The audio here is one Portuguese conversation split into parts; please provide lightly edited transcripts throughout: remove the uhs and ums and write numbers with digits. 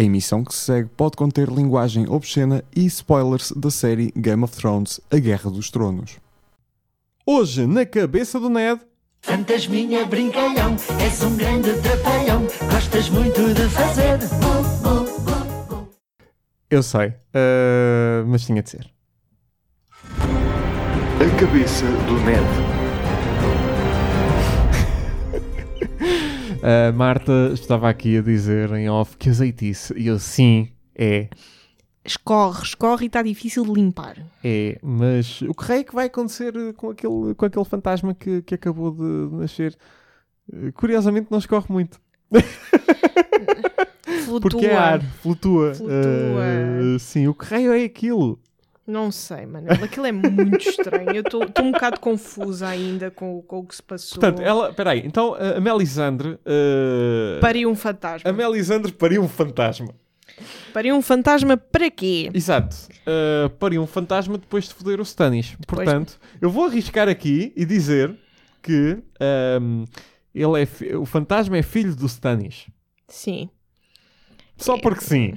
A emissão que se segue pode conter linguagem obscena e spoilers da série Game of Thrones, A Guerra dos Tronos. Hoje, na cabeça do Ned... Fantasminha brincalhão, és um grande trapalhão, gostas muito de fazer. Eu sei, mas tinha de ser. A cabeça do Ned. A Marta estava aqui a dizer em off que azeitice. E eu, sim, é. Escorre e está difícil de limpar. É, mas o que é que vai acontecer com aquele fantasma que acabou de nascer? Curiosamente não escorre muito. Flutua. Porque é ar, flutua. Flutua. Sim, o que raio é aquilo? Não sei, Manel. Aquilo é muito estranho. Eu estou um bocado confusa ainda com o que se passou. Portanto, peraí, então a Melisandre... Pariu um fantasma. A Melisandre pariu um fantasma. Pariu um fantasma para quê? Exato. Pariu um fantasma depois de foder o Stannis. Portanto, eu vou arriscar aqui e dizer que o fantasma é filho do Stannis. Sim. Só porque sim.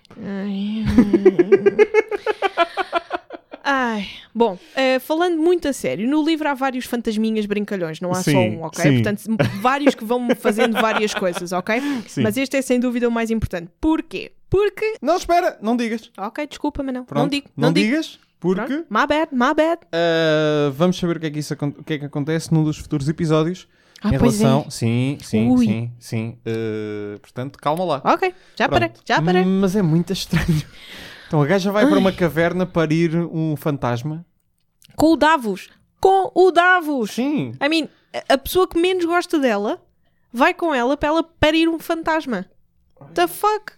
Bom, falando muito a sério, no livro há vários fantasminhas brincalhões, não há só um, ok? Sim. Portanto, vários que vão fazendo várias coisas, ok? Sim. Mas este é sem dúvida o mais importante. Porquê? Porque... Não, espera, não digas. Ok, desculpa, mas não. Pronto, Não digo. não digo. digas, porque... Pronto. My bad. Vamos saber o que é que acontece num dos futuros episódios. Em Pois relação... é. Sim. Portanto, calma lá. Ok, já parei. Mas é muito estranho. Então a gaja vai para uma caverna parir um fantasma. Com o Davos. Sim. I mean, a pessoa que menos gosta dela vai com ela para ela parir um fantasma. The fuck?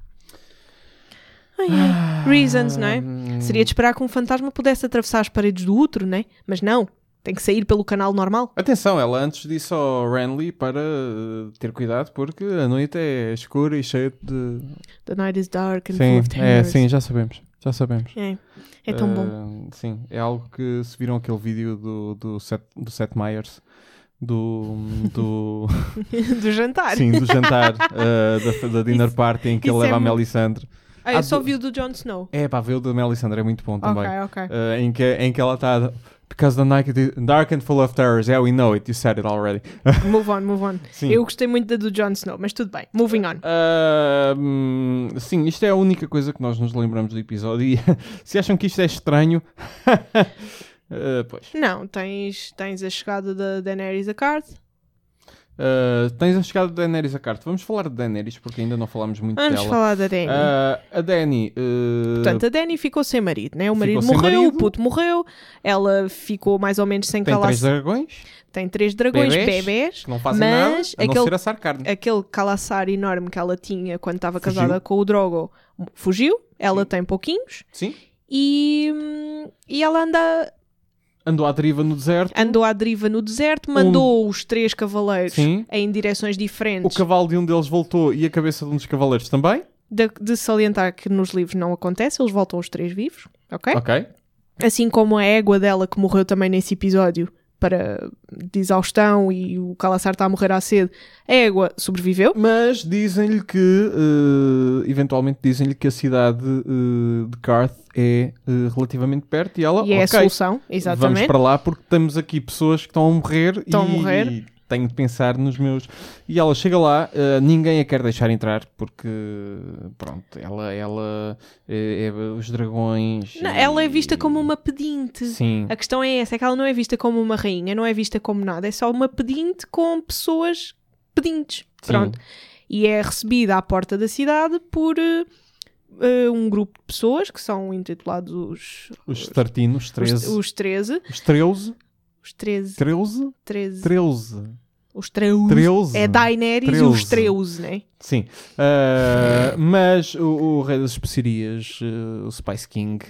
Reasons, não é? Seria de esperar que um fantasma pudesse atravessar as paredes do útero, não é? Mas não. Tem que sair pelo canal normal. Atenção, ela antes disse ao Renly para ter cuidado porque a noite é escura e cheia de... The night is dark and full of terrors. Sim, já sabemos. É tão bom. Sim, é algo que se viram aquele vídeo do Seth Meyers do Do jantar. sim, do jantar da dinner party em que ele isso leva é a Melisandre. Eu só vi o do Jon Snow. É pá, ver o da Melisandre é muito bom também. Ok. Em que ela está... Because the night is dark and full of terrors. Yeah, we know it. You said it already. Move on. Sim. Eu gostei muito da do Jon Snow, mas tudo bem. Moving on. Sim, isto é a única coisa que nós nos lembramos do episódio. E se acham que isto é estranho... pois. Não, tens a chegada da Daenerys a Card. Tens a chegada da Daenerys a carta. Vamos falar de Daenerys porque ainda não falámos muito dela. Vamos falar da Dany. A Dany... Portanto, a Dany ficou sem marido, né? O marido ficou sem morreu, marido. o puto morreu. Ela ficou mais ou menos sem tem calar... 3 dragões. Tem 3 dragões, bebés. Que não fazem nada, mas a não ser assar carne. aquele calaçar enorme que ela tinha quando estava casada com o Drogo fugiu. Ela tem pouquinhos. Sim. E ela Andou à deriva no deserto. andou à deriva no deserto, mandou os 3 cavaleiros Sim. em direções O diferentes. cavalo de um deles voltou e a cabeça de um dos cavaleiros também. De salientar que nos livros não acontece, eles voltam os 3 vivos, ok? Ok. Assim como a égua dela que morreu também nesse episódio de exaustão e o Calaçar está a morrer à sede, a égua sobreviveu. Mas dizem-lhe que, eventualmente dizem-lhe que a cidade de Qarth é relativamente perto e ela, E é a solução, exatamente. vamos para lá porque temos aqui pessoas que estão a morrer e tenho de pensar nos meus... E ela chega lá, ninguém a quer deixar entrar porque, pronto, ela é os dragões... Não, ela é vista como uma pedinte. Sim. A questão é essa, é que ela não é vista como uma rainha, não é vista como nada, é só uma pedinte com pessoas pedintes. Pronto. E é recebida à porta da cidade por um grupo de pessoas que são intitulados Os Tartinos, 13. Os 13. Os 13. Os 13. 13? 13. 13. Os 13. 13. É Daenerys 13. e os 13, né? Sim. Mas o rei das especiarias, o Spice King...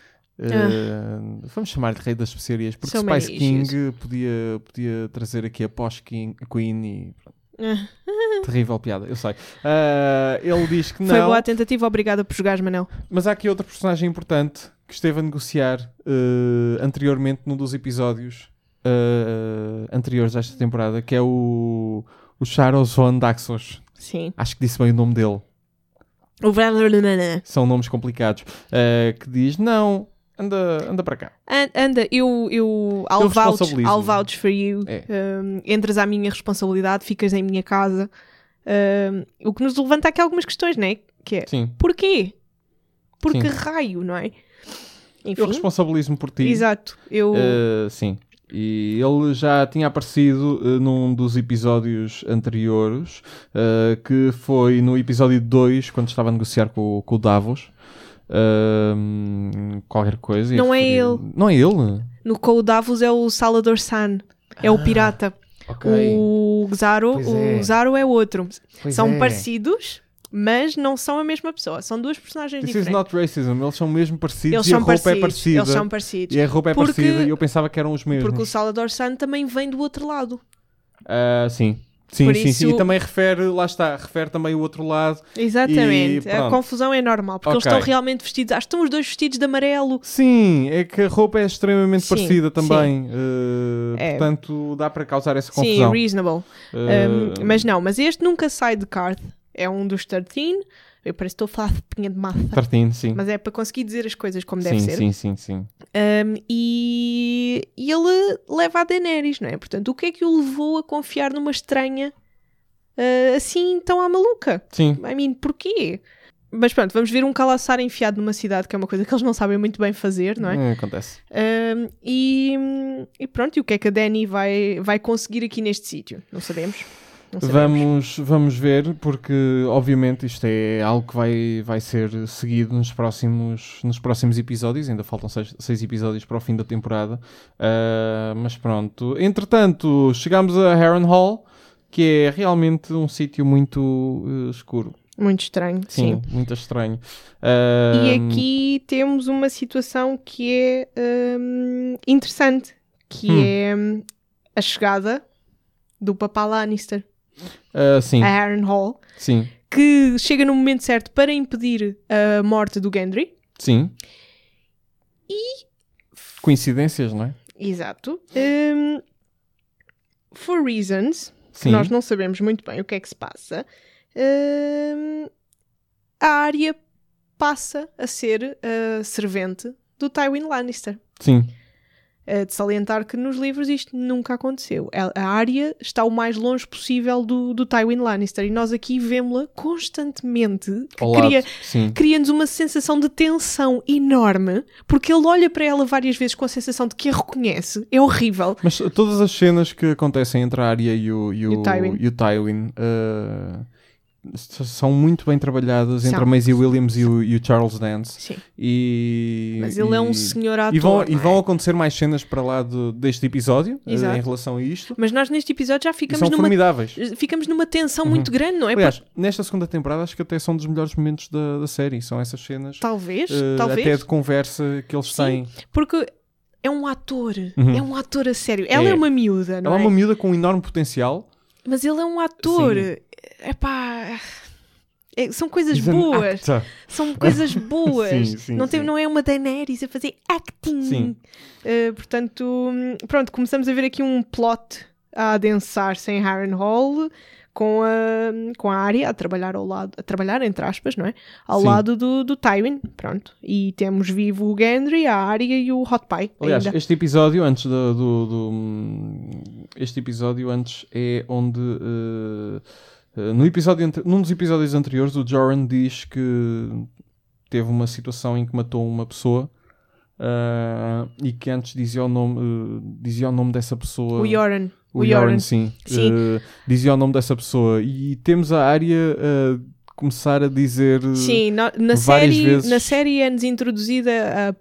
vamos chamar-lhe rei das especiarias porque o Spice King podia trazer aqui a Posh-Queen e... Terrível piada, eu sei. Ele diz que não. Foi boa a tentativa, obrigada por jogares, Manel. Mas há aqui outra personagem importante que esteve a negociar anteriormente num dos episódios anteriores desta temporada, que é o Charos von Daxos. Sim. Acho que disse bem o nome dele. São nomes complicados. Que diz, não, anda para cá. Anda, I'll vouch for you. Entras à minha responsabilidade, ficas em minha casa. O que nos levanta aqui algumas questões, não é? Que é, Sim. Porquê? Por que Sim. raio, não é? Enfim. Eu responsabilizo-me por ti. Exato. Sim. E ele já tinha aparecido num dos episódios anteriores, que foi no episódio 2, quando estava a negociar com o Davos. Qualquer coisa. Não é ele. Não é ele? Com o Davos é o Salvador San. É o pirata. Okay. O Xaro é outro. Pois São parecidos, mas não são a mesma pessoa. São duas personagens This diferentes. is not racism. Eles são mesmo parecidos Eles e são a roupa parecidos. é parecida. Eles são parecidos. E a roupa é parecida e eu pensava que eram os mesmos. Porque o Salvador San também vem do outro lado. Sim. Por Sim. isso- E também refere também o outro lado. Exatamente. E A pronto. confusão é normal, porque eles Ok. estão realmente vestidos. Acho que estão os dois vestidos de amarelo. Sim, é que a roupa é extremamente Sim, parecida também. É. Portanto, dá para causar essa Sim, confusão. reasonable. Mas este nunca sai de Karth. É um dos 13. Eu parece que estou a falar de pinha de massa. 13, sim. Mas é para conseguir dizer as coisas como deve ser. Sim. E ele leva a Daenerys, não é? Portanto, o que é que o levou a confiar numa estranha assim tão à maluca? Sim. I mean, porquê? Mas pronto, vamos ver um calaçar enfiado numa cidade, que é uma coisa que eles não sabem muito bem fazer, não é? Acontece. E pronto, e o que é que a Dany vai conseguir aqui neste sítio? Não sabemos. Vamos ver, porque obviamente isto é algo que vai ser seguido nos próximos episódios. Ainda faltam 6 episódios para o fim da temporada. Mas pronto. Entretanto, chegamos a Harrenhal, que é realmente um sítio muito escuro. Muito estranho, sim. Muito estranho. E aqui temos uma situação que é interessante, que é a chegada do Papá Lannister sim. a Harrenhal, Sim. que chega no momento certo para impedir a morte do Gendry. Sim. Coincidências, não é? Exato. For reasons, que Sim. nós não sabemos muito bem o que é que se passa, a Arya passa a ser servente do Tywin Lannister. Sim. De salientar que nos livros isto nunca aconteceu. A Arya está o mais longe possível do Tywin Lannister e nós aqui vemos-la constantemente, que cria-nos uma sensação de tensão enorme, porque ele olha para ela várias vezes com a sensação de que a reconhece. É horrível. Mas todas as cenas que acontecem entre a Arya e o Tywin são muito bem trabalhadas entre a Maisie Williams e o Charles Dance. Sim. Mas ele é um senhor ator. E vão acontecer mais cenas para lá deste episódio em relação a isto. Mas nós neste episódio já ficamos numa tensão muito grande, não é? Aliás, nesta segunda temporada acho que até são dos melhores momentos da série. São essas cenas. Talvez. Até de conversa que eles têm. Porque é um ator. É um ator a sério. Ela é uma miúda, não é? Ela é uma miúda com um enorme potencial. Mas ele é um ator. Epá, são coisas boas. São coisas boas. Não é uma Daenerys a fazer acting. Sim. Portanto, pronto, começamos a ver aqui um plot a adensar-se em Harrenhal com a Arya a trabalhar entre aspas, não é? Ao lado do Tywin, pronto. E temos vivo o Gendry, a Arya e o Hot Pie. Aliás, ainda. este episódio antes é onde num dos episódios anteriores o Joran diz que teve uma situação em que matou uma pessoa e que antes dizia o nome dessa pessoa. O Yoren. O Yoren, sim. Dizia o nome dessa pessoa. E temos a Arya começar a dizer sim, na série é-nos introduzida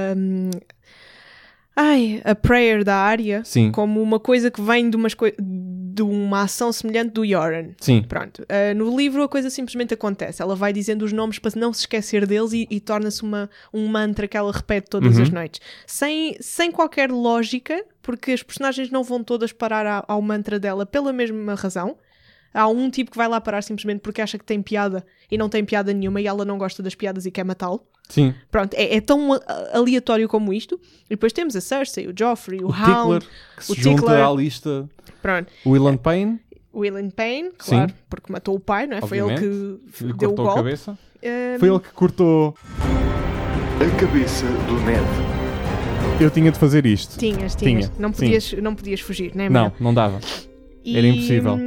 a prayer da Arya como uma coisa que vem de uma ação semelhante do Yoren. Sim. Pronto. No livro a coisa simplesmente acontece. Ela vai dizendo os nomes para não se esquecer deles e torna-se um mantra que ela repete todas as noites. Sem qualquer lógica, porque as personagens não vão todas parar ao mantra dela pela mesma razão. Há um tipo que vai lá parar simplesmente porque acha que tem piada e não tem piada nenhuma e ela não gosta das piadas e quer matá-lo. Sim. Pronto, é tão aleatório como isto. E depois temos a Cersei, o Joffrey, o Hound, Tickler, que se junta à lista. Pronto. O Ilan Payne. William Payne, claro, Sim. porque matou o pai, não é? Foi ele Obviamente. que Lhe deu o cortou a golpe. cabeça. Foi ele que cortou. A cabeça do Ned. Eu tinha de fazer isto. Tinhas. Tinha, Não podias fugir, né? Não dava. Era impossível.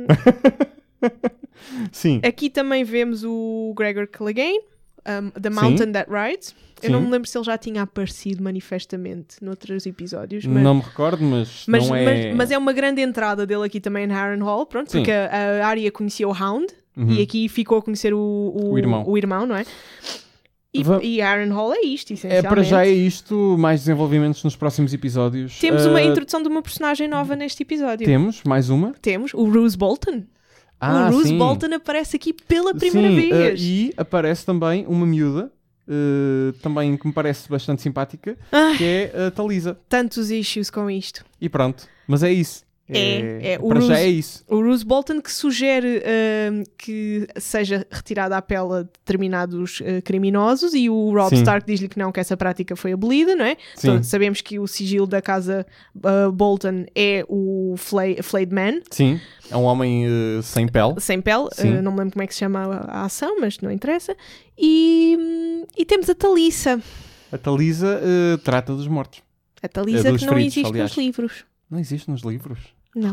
Sim. Aqui também vemos o Gregor Clegane, The Mountain That Rides. Eu Sim. não me lembro se ele já tinha aparecido manifestamente noutros episódios. Mas... Não me recordo, mas não é... Mas é uma grande entrada dele aqui também em Harrenhal, pronto, Sim. porque a Arya conhecia o Hound e aqui ficou a conhecer o irmão, não é? E Harrenhal é isto, essencialmente. Para já é isto, mais desenvolvimentos nos próximos episódios. Temos uma introdução de uma personagem nova neste episódio. Temos, mais uma. Temos o Roose Bolton. O Roose Bolton aparece aqui pela primeira vez. E aparece também uma miúda, também que me parece bastante simpática, que é a Talisa. Tantos issues com isto. E pronto, mas é isso. Para já é isso. O Roose Bolton que sugere que seja retirada à pele a determinados criminosos e o Robb Stark diz-lhe que não, que essa prática foi abolida, não é? Então, sabemos que o sigilo da casa Bolton é o Flayed Man. Sim, é um homem sem pele. Sem pele, não me lembro como é que se chama a ação, mas não interessa. E temos a Talisa. A Talisa trata dos mortos. A Talisa que não feridos, existe aliás. nos livros. Não existe nos livros? Não.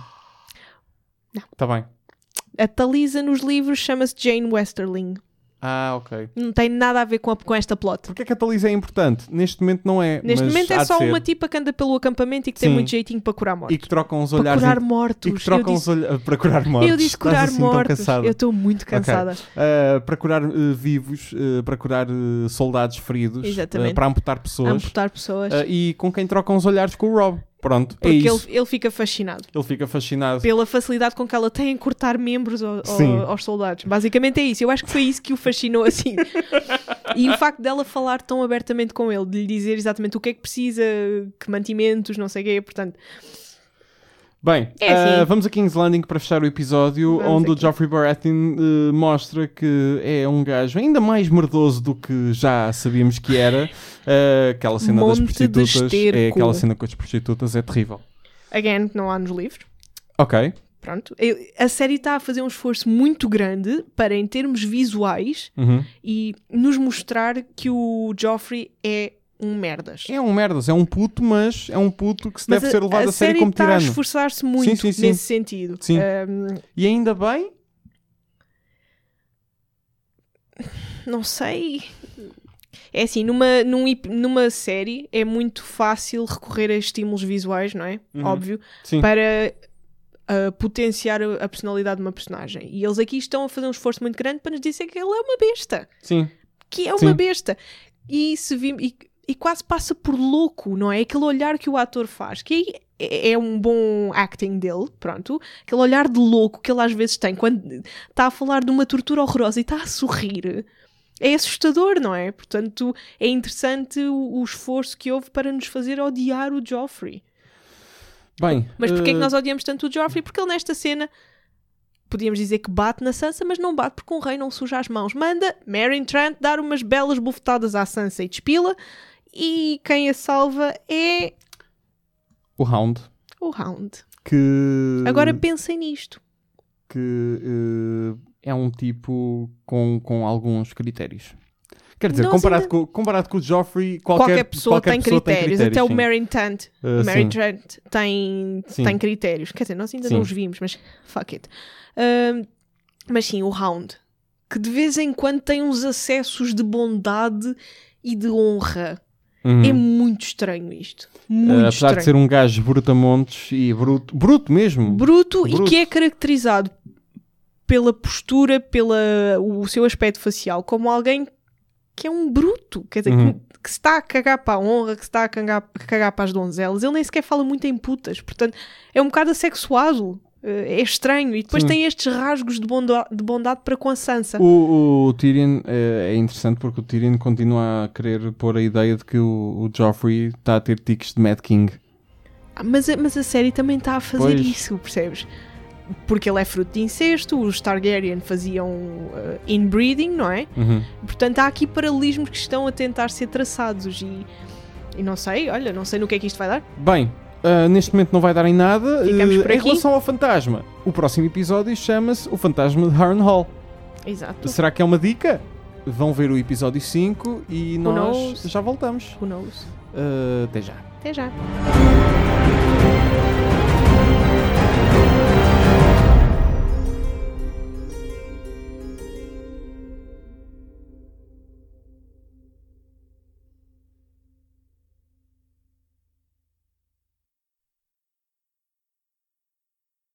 Está bem. A Talisa nos livros chama-se Jane Westerling. Ok. Não tem nada a ver com esta plot. Porquê que a Talisa é importante? Neste momento não é. Neste mas momento é há de só ser. uma tipa que anda pelo acampamento e que tem Sim. muito jeitinho para curar mortos. E que trocam os para olhares. curar mortos. E que trocam os olhares para curar mortos. Eu disse curar Estás assim tão mortos. cansada. Eu estou muito cansada. Okay. Para curar vivos, para curar soldados feridos, Exatamente. para amputar pessoas. Amputar pessoas. E com quem trocam os olhares com o Robb. Pronto, Porque é isso. ele fica fascinado. Ele fica fascinado. Pela facilidade com que ela tem em cortar membros aos soldados. Basicamente é isso. Eu acho que foi isso que o fascinou assim. E o facto dela falar tão abertamente com ele, de lhe dizer exatamente o que é que precisa, que mantimentos, não sei o quê, portanto... Bem, assim. vamos a King's Landing para fechar o episódio, Vamos onde aqui. o Joffrey Baratheon mostra que é um gajo ainda mais merdoso do que já sabíamos que era. Aquela cena das Monte de prostitutas, esterco. aquela cena com as prostitutas é terrível. Again, que não há nos livros. Ok. Pronto. A série está a fazer um esforço muito grande para, em termos visuais, e nos mostrar que o Joffrey é um merdas. É um merdas, é um puto, mas é um puto que deve ser levado a sério como está a tirano. esforçar-se muito Sim. nesse sentido. Sim. E ainda bem? Não sei. É assim, numa série é muito fácil recorrer a estímulos visuais, não é? Óbvio. Sim. Para potenciar a personalidade de uma personagem. E eles aqui estão a fazer um esforço muito grande para nos dizer que ele é uma besta. Sim. Que é uma besta. E quase passa por louco, não é? Aquele olhar que o ator faz, que é um bom acting dele, pronto. Aquele olhar de louco que ele às vezes tem quando está a falar de uma tortura horrorosa e está a sorrir. É assustador, não é? Portanto, é interessante o esforço que houve para nos fazer odiar o Joffrey. Bem, Mas porquê é que nós odiamos tanto o Joffrey? Porque ele nesta cena, podíamos dizer que bate na Sansa, mas não bate porque um rei não suja as mãos. Manda Meryn Trant dar umas belas bufetadas à Sansa e despila, e quem a salva é... o Hound. o Hound. Que... Agora pensem nisto. Que é um tipo com alguns critérios. Quer dizer, Nós comparado com o Joffrey, Qualquer pessoa tem critérios. Até o sim. Meryn Trant tem critérios. Quer dizer, nós ainda não os vimos, mas fuck it. Mas sim, o Hound, que de vez em quando tem uns acessos de bondade e de honra. É muito estranho isto. Muito apesar estranho. de ser um gajo brutamontes e bruto mesmo. Bruto e que é caracterizado pela postura, o seu aspecto facial, como alguém que é um bruto. Quer dizer, que se está a cagar para a honra, que se está a cagar para as donzelas. Ele nem sequer fala muito em putas. Portanto, é um bocado assexuado. É estranho. E depois tem estes rasgos de bondade para com a Sansa. O Tyrion é interessante porque o Tyrion continua a querer pôr a ideia de que o Joffrey está a ter tiques de Mad King. Mas a série também está a fazer Pois. isso, percebes? Porque ele é fruto de incesto, os Targaryen faziam inbreeding, não é? Portanto, há aqui paralelismos que estão a tentar ser traçados e não sei, olha, não sei no que é que isto vai dar. Bem, neste momento não vai dar em nada. Ficamos por Em aqui. relação ao fantasma, o próximo episódio chama-se O Fantasma de Harrenhal. Exato. Será que é uma dica? Vão ver o episódio 5 e nós knows? já voltamos. Who knows? Até já. Até já.